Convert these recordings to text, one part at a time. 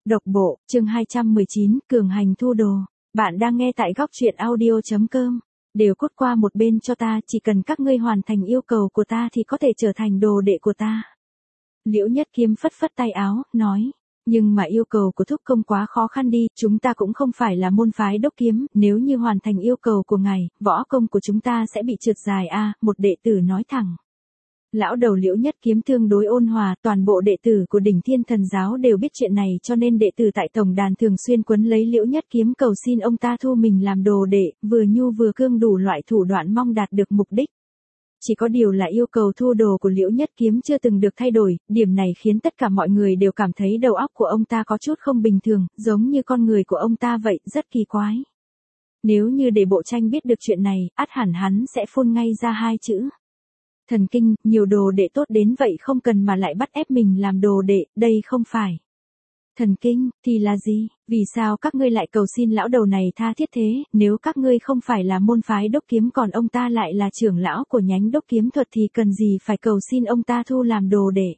Độc bộ, chương 219, cường hành thu đồ. Bạn đang nghe tại góc truyện audio.com. Đều cút qua một bên cho ta, chỉ cần các ngươi hoàn thành yêu cầu của ta thì có thể trở thành đồ đệ của ta. Liễu Nhất Kiếm phất phất tay áo, nói. Nhưng mà yêu cầu của thúc công quá khó khăn đi, chúng ta cũng không phải là môn phái đốc kiếm, nếu như hoàn thành yêu cầu của ngài, võ công của chúng ta sẽ bị trượt dài a, một đệ tử nói thẳng. Lão đầu Liễu Nhất Kiếm tương đối ôn hòa, toàn bộ đệ tử của Đỉnh Thiên Thần Giáo đều biết chuyện này, cho nên đệ tử tại tổng đàn thường xuyên quấn lấy Liễu Nhất Kiếm cầu xin ông ta thu mình làm đồ đệ, vừa nhu vừa cương đủ loại thủ đoạn mong đạt được mục đích. Chỉ có điều là yêu cầu thu đồ của Liễu Nhất Kiếm chưa từng được thay đổi, điểm này khiến tất cả mọi người đều cảm thấy đầu óc của ông ta có chút không bình thường, giống như con người của ông ta vậy, rất kỳ quái. Nếu như để Bộ Tranh biết được chuyện này, ắt hẳn hắn sẽ phun ngay ra hai chữ. Thần kinh, nhiều đồ đệ tốt đến vậy không cần mà lại bắt ép mình làm đồ đệ, đây không phải. Thần kinh, thì là gì? Vì sao các ngươi lại cầu xin lão đầu này tha thiết thế, nếu các ngươi không phải là môn phái đốc kiếm còn ông ta lại là trưởng lão của nhánh đốc kiếm thuật thì cần gì phải cầu xin ông ta thu làm đồ đệ?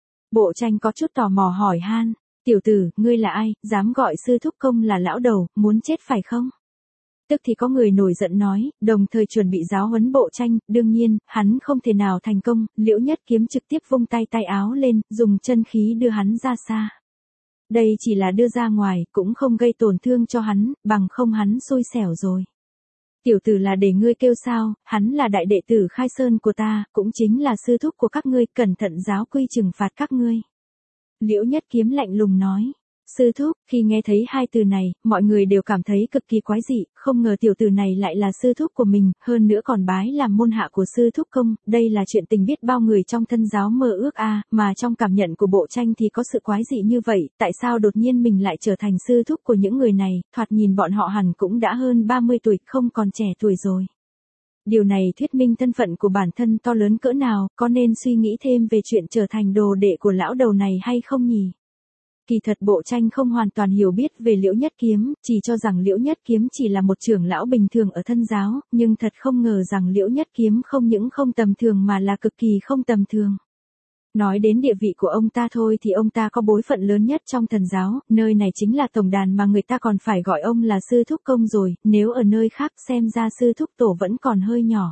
Bộ Tranh có chút tò mò hỏi han, tiểu tử, ngươi là ai, dám gọi sư thúc công là lão đầu, muốn chết phải không? Tức thì có người nổi giận nói, đồng thời chuẩn bị giáo huấn Bộ Tranh, đương nhiên, hắn không thể nào thành công, Liễu Nhất Kiếm trực tiếp vung tay áo lên, dùng chân khí đưa hắn ra xa. Đây chỉ là đưa ra ngoài, cũng không gây tổn thương cho hắn, bằng không hắn xui xẻo rồi. Tiểu tử là để ngươi kêu sao, hắn là đại đệ tử Khai Sơn của ta, cũng chính là sư thúc của các ngươi, cẩn thận giáo quy trừng phạt các ngươi. Liễu Nhất Kiếm lạnh lùng nói. Sư thúc, khi nghe thấy hai từ này, mọi người đều cảm thấy cực kỳ quái dị, không ngờ tiểu tử này lại là sư thúc của mình, hơn nữa còn bái làm môn hạ của sư thúc công, đây là chuyện tình biết bao người trong thân giáo mơ ước mà trong cảm nhận của Bộ Tranh thì có sự quái dị như vậy, tại sao đột nhiên mình lại trở thành sư thúc của những người này, thoạt nhìn bọn họ hẳn cũng đã hơn 30 tuổi, không còn trẻ tuổi rồi. Điều này thuyết minh thân phận của bản thân to lớn cỡ nào, có nên suy nghĩ thêm về chuyện trở thành đồ đệ của lão đầu này hay không nhỉ? Kỳ thật Bộ Tranh không hoàn toàn hiểu biết về Liễu Nhất Kiếm, chỉ cho rằng Liễu Nhất Kiếm chỉ là một trưởng lão bình thường ở thân giáo, nhưng thật không ngờ rằng Liễu Nhất Kiếm không những không tầm thường mà là cực kỳ không tầm thường. Nói đến địa vị của ông ta thôi thì ông ta có bối phận lớn nhất trong thần giáo, nơi này chính là tổng đàn mà người ta còn phải gọi ông là sư thúc công rồi, nếu ở nơi khác xem ra sư thúc tổ vẫn còn hơi nhỏ.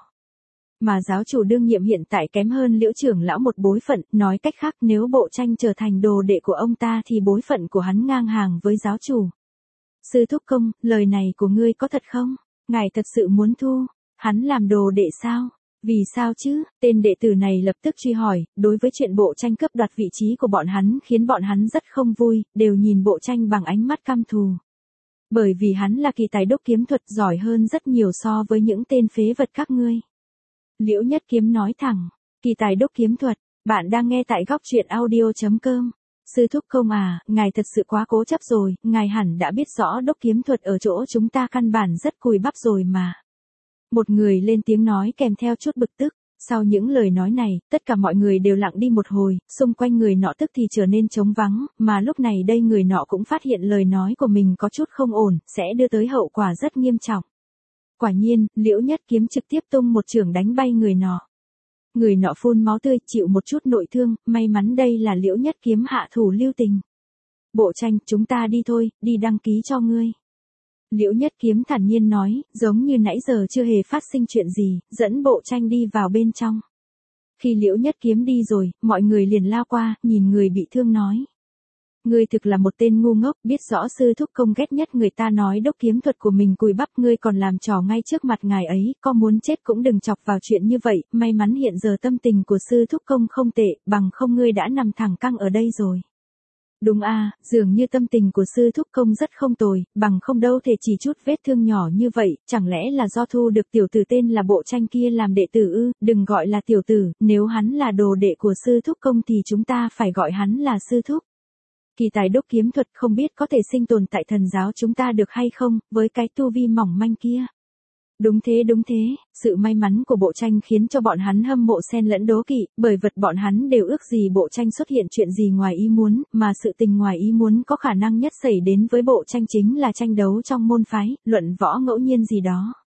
Mà giáo chủ đương nhiệm hiện tại kém hơn Liễu trưởng lão một bối phận, nói cách khác nếu Bộ Tranh trở thành đồ đệ của ông ta thì bối phận của hắn ngang hàng với giáo chủ. Sư thúc công, lời này của ngươi có thật không? Ngài thật sự muốn thu hắn làm đồ đệ sao? Vì sao chứ? Tên đệ tử này lập tức truy hỏi, đối với chuyện Bộ Tranh cướp đoạt vị trí của bọn hắn khiến bọn hắn rất không vui, đều nhìn Bộ Tranh bằng ánh mắt căm thù. Bởi vì hắn là kỳ tài đốc kiếm thuật giỏi hơn rất nhiều so với những tên phế vật các ngươi. Liễu Nhất Kiếm nói thẳng, kỳ tài đốc kiếm thuật, bạn đang nghe tại góc truyện audio.com. Sư thúc công ngài thật sự quá cố chấp rồi, ngài hẳn đã biết rõ đốc kiếm thuật ở chỗ chúng ta căn bản rất cùi bắp rồi mà. Một người lên tiếng nói kèm theo chút bực tức, sau những lời nói này, tất cả mọi người đều lặng đi một hồi, xung quanh người nọ tức thì trở nên trống vắng, mà lúc này đây người nọ cũng phát hiện lời nói của mình có chút không ổn, sẽ đưa tới hậu quả rất nghiêm trọng. Quả nhiên, Liễu Nhất Kiếm trực tiếp tung một chưởng đánh bay người nọ. Người nọ phun máu tươi, chịu một chút nội thương, may mắn đây là Liễu Nhất Kiếm hạ thủ lưu tình. Bộ Tranh, chúng ta đi thôi, đi đăng ký cho ngươi. Liễu Nhất Kiếm thản nhiên nói, giống như nãy giờ chưa hề phát sinh chuyện gì, dẫn Bộ Tranh đi vào bên trong. Khi Liễu Nhất Kiếm đi rồi, mọi người liền lao qua, nhìn người bị thương nói. Ngươi thực là một tên ngu ngốc, biết rõ sư thúc công ghét nhất người ta nói đốc kiếm thuật của mình cùi bắp, ngươi còn làm trò ngay trước mặt ngài ấy, có muốn chết cũng đừng chọc vào chuyện như vậy, may mắn hiện giờ tâm tình của sư thúc công không tệ, bằng không ngươi đã nằm thẳng căng ở đây rồi. Đúng dường như tâm tình của sư thúc công rất không tồi, bằng không đâu thể chỉ chút vết thương nhỏ như vậy, chẳng lẽ là do thu được tiểu tử tên là Bộ Tranh kia làm đệ tử ư? Đừng gọi là tiểu tử, nếu hắn là đồ đệ của sư thúc công thì chúng ta phải gọi hắn là sư thúc. Kỳ tài đốc kiếm thuật không biết có thể sinh tồn tại thần giáo chúng ta được hay không, với cái tu vi mỏng manh kia. Đúng thế, sự may mắn của Bộ Tranh khiến cho bọn hắn hâm mộ xen lẫn đố kỵ, bởi vật bọn hắn đều ước gì Bộ Tranh xuất hiện chuyện gì ngoài ý muốn, mà sự tình ngoài ý muốn có khả năng nhất xảy đến với Bộ Tranh chính là tranh đấu trong môn phái, luận võ ngẫu nhiên gì đó.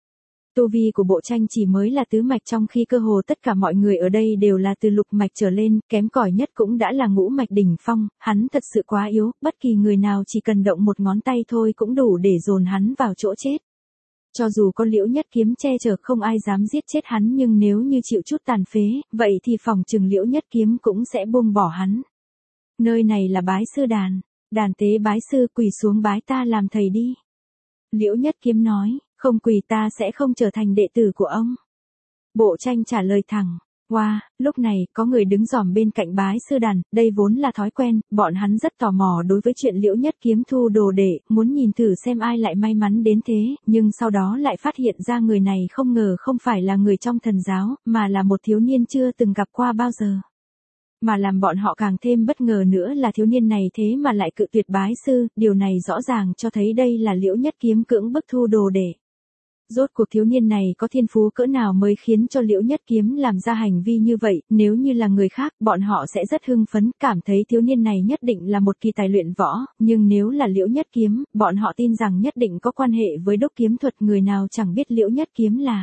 Tu vi của bộ tranh chỉ mới là tứ mạch, trong khi cơ hồ tất cả mọi người ở đây đều là từ lục mạch trở lên, kém cỏi nhất cũng đã là ngũ mạch đỉnh phong, hắn thật sự quá yếu, bất kỳ người nào chỉ cần động một ngón tay thôi cũng đủ để dồn hắn vào chỗ chết. Cho dù có Liễu Nhất Kiếm che chở không ai dám giết chết hắn, nhưng nếu như chịu chút tàn phế, vậy thì phòng chừng Liễu Nhất Kiếm cũng sẽ buông bỏ hắn. Nơi này là bái sư đàn, đàn tế bái sư, quỳ xuống bái ta làm thầy đi. Liễu Nhất Kiếm nói, không quỳ ta sẽ không trở thành đệ tử của ông. Bộ tranh trả lời thẳng. Wow, lúc này, có người đứng dòm bên cạnh bái sư đàn, đây vốn là thói quen, bọn hắn rất tò mò đối với chuyện Liễu Nhất Kiếm thu đồ đệ, muốn nhìn thử xem ai lại may mắn đến thế, nhưng sau đó lại phát hiện ra người này không ngờ không phải là người trong thần giáo, mà là một thiếu niên chưa từng gặp qua bao giờ. Mà làm bọn họ càng thêm bất ngờ nữa là thiếu niên này thế mà lại cự tuyệt bái sư, điều này rõ ràng cho thấy đây là Liễu Nhất Kiếm cưỡng bức thu đồ đệ. Rốt cuộc thiếu niên này có thiên phú cỡ nào mới khiến cho Liễu Nhất Kiếm làm ra hành vi như vậy, nếu như là người khác, bọn họ sẽ rất hưng phấn, cảm thấy thiếu niên này nhất định là một kỳ tài luyện võ, nhưng nếu là Liễu Nhất Kiếm, bọn họ tin rằng nhất định có quan hệ với đúc kiếm thuật, người nào chẳng biết Liễu Nhất Kiếm là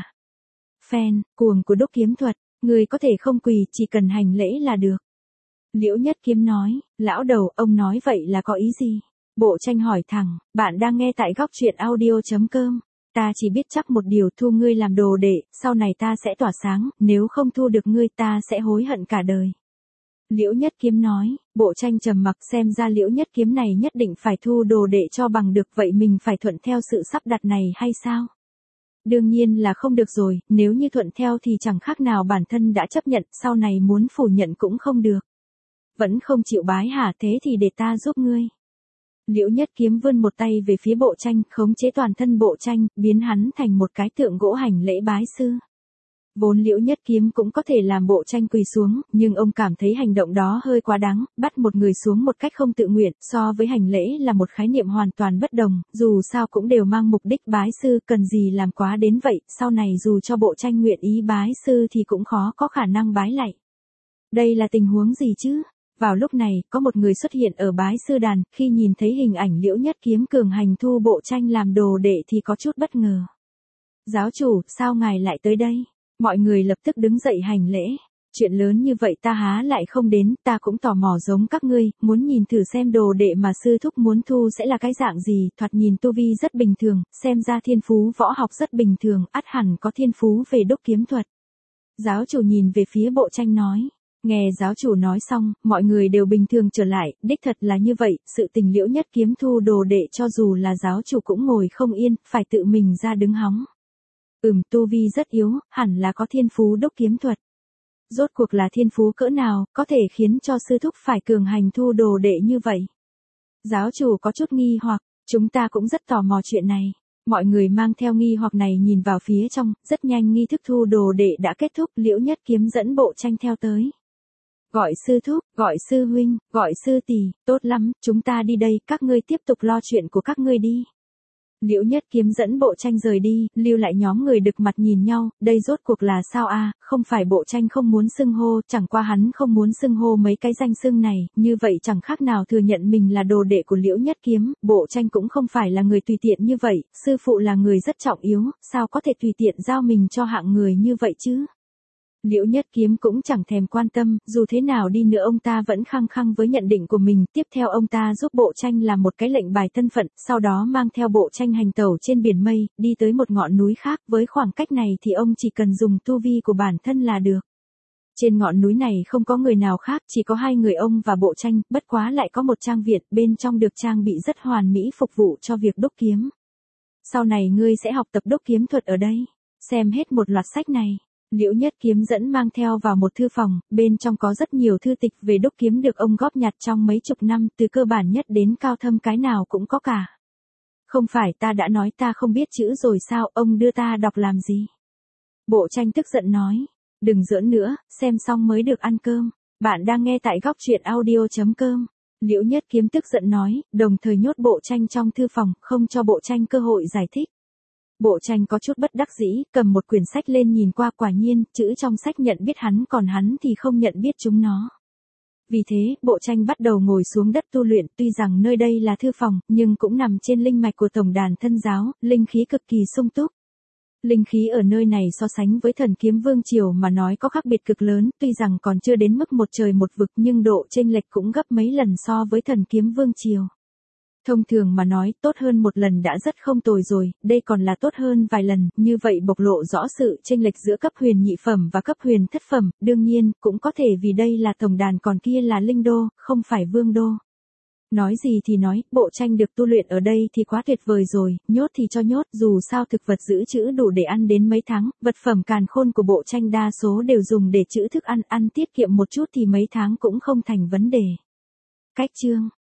fan cuồng của đúc kiếm thuật, người có thể không quỳ, chỉ cần hành lễ là được. Liễu Nhất Kiếm nói, lão đầu, ông nói vậy là có ý gì? Bộ tranh hỏi thẳng, bạn đang nghe tại góc truyện audio.com. Ta chỉ biết chắc một điều, thu ngươi làm đồ đệ, sau này ta sẽ tỏa sáng, nếu không thu được ngươi ta sẽ hối hận cả đời. Liễu Nhất Kiếm nói, bộ tranh trầm mặc, xem ra Liễu Nhất Kiếm này nhất định phải thu đồ đệ cho bằng được, vậy mình phải thuận theo sự sắp đặt này hay sao? Đương nhiên là không được rồi, nếu như thuận theo thì chẳng khác nào bản thân đã chấp nhận, sau này muốn phủ nhận cũng không được. Vẫn không chịu bái hả, thế thì để ta giúp ngươi. Liễu Nhất Kiếm vươn một tay về phía bộ tranh, khống chế toàn thân bộ tranh, biến hắn thành một cái tượng gỗ hành lễ bái sư. Vốn Liễu Nhất Kiếm cũng có thể làm bộ tranh quỳ xuống, nhưng ông cảm thấy hành động đó hơi quá đáng, bắt một người xuống một cách không tự nguyện, so với hành lễ là một khái niệm hoàn toàn bất đồng, dù sao cũng đều mang mục đích bái sư, cần gì làm quá đến vậy, sau này dù cho bộ tranh nguyện ý bái sư thì cũng khó có khả năng bái lạy. Đây là tình huống gì chứ? Vào lúc này, có một người xuất hiện ở bái sư đàn, khi nhìn thấy hình ảnh Liễu Nhất Kiếm cường hành thu bộ tranh làm đồ đệ thì có chút bất ngờ. Giáo chủ, sao ngài lại tới đây? Mọi người lập tức đứng dậy hành lễ. Chuyện lớn như vậy ta há lại không đến, ta cũng tò mò giống các ngươi, muốn nhìn thử xem đồ đệ mà sư thúc muốn thu sẽ là cái dạng gì, thoạt nhìn tu vi rất bình thường, xem ra thiên phú võ học rất bình thường, ắt hẳn có thiên phú về đúc kiếm thuật. Giáo chủ nhìn về phía bộ tranh nói. Nghe giáo chủ nói xong, mọi người đều bình thường trở lại, đích thật là như vậy, sự tình Liễu Nhất Kiếm thu đồ đệ cho dù là giáo chủ cũng ngồi không yên, phải tự mình ra đứng hóng. Tu vi rất yếu, hẳn là có thiên phú đúc kiếm thuật. Rốt cuộc là thiên phú cỡ nào, có thể khiến cho sư thúc phải cường hành thu đồ đệ như vậy? Giáo chủ có chút nghi hoặc, chúng ta cũng rất tò mò chuyện này. Mọi người mang theo nghi hoặc này nhìn vào phía trong, rất nhanh nghi thức thu đồ đệ đã kết thúc, Liễu Nhất Kiếm dẫn bộ tranh theo tới. Gọi sư thúc, gọi sư huynh, gọi sư tỷ, tốt lắm, chúng ta đi đây, các ngươi tiếp tục lo chuyện của các ngươi đi. Liễu Nhất Kiếm dẫn bộ tranh rời đi, lưu lại nhóm người đực mặt nhìn nhau, đây rốt cuộc là sao a? Không phải bộ tranh không muốn xưng hô, chẳng qua hắn không muốn xưng hô mấy cái danh xưng này, như vậy chẳng khác nào thừa nhận mình là đồ đệ của Liễu Nhất Kiếm, bộ tranh cũng không phải là người tùy tiện như vậy, sư phụ là người rất trọng yếu, sao có thể tùy tiện giao mình cho hạng người như vậy chứ? Liễu Nhất Kiếm cũng chẳng thèm quan tâm, dù thế nào đi nữa ông ta vẫn khăng khăng với nhận định của mình, tiếp theo ông ta giúp bộ tranh làm một cái lệnh bài thân phận, sau đó mang theo bộ tranh hành tẩu trên biển mây, đi tới một ngọn núi khác, với khoảng cách này thì ông chỉ cần dùng tu vi của bản thân là được. Trên ngọn núi này không có người nào khác, chỉ có hai người ông và bộ tranh, bất quá lại có một trang viện, bên trong được trang bị rất hoàn mỹ phục vụ cho việc đúc kiếm. Sau này ngươi sẽ học tập đúc kiếm thuật ở đây, xem hết một loạt sách này. Liễu Nhất Kiếm dẫn mang theo vào một thư phòng, bên trong có rất nhiều thư tịch về đúc kiếm được ông góp nhặt trong mấy chục năm, từ cơ bản nhất đến cao thâm cái nào cũng có cả. Không phải ta đã nói ta không biết chữ rồi sao, ông đưa ta đọc làm gì? Bộ tranh tức giận nói, đừng giỡn nữa, xem xong mới được ăn cơm. Bạn đang nghe tại góc truyện audio.com. Liễu Nhất Kiếm tức giận nói, đồng thời nhốt bộ tranh trong thư phòng, không cho bộ tranh cơ hội giải thích. Bộ tranh có chút bất đắc dĩ, cầm một quyển sách lên nhìn qua, quả nhiên, chữ trong sách nhận biết hắn, còn hắn thì không nhận biết chúng nó. Vì thế, bộ tranh bắt đầu ngồi xuống đất tu luyện, tuy rằng nơi đây là thư phòng, nhưng cũng nằm trên linh mạch của tổng đàn thân giáo, linh khí cực kỳ sung túc. Linh khí ở nơi này so sánh với thần kiếm vương triều mà nói có khác biệt cực lớn, tuy rằng còn chưa đến mức một trời một vực nhưng độ chênh lệch cũng gấp mấy lần so với thần kiếm vương triều. Thông thường mà nói, tốt hơn một lần đã rất không tồi rồi, đây còn là tốt hơn vài lần, như vậy bộc lộ rõ sự chênh lệch giữa cấp huyền nhị phẩm và cấp huyền thất phẩm, đương nhiên, cũng có thể vì đây là tổng đàn còn kia là linh đô, không phải vương đô. Nói gì thì nói, bộ tranh được tu luyện ở đây thì quá tuyệt vời rồi, nhốt thì cho nhốt, dù sao thực vật giữ trữ đủ để ăn đến mấy tháng, vật phẩm càn khôn của bộ tranh đa số đều dùng để trữ thức ăn, ăn tiết kiệm một chút thì mấy tháng cũng không thành vấn đề. Cách chương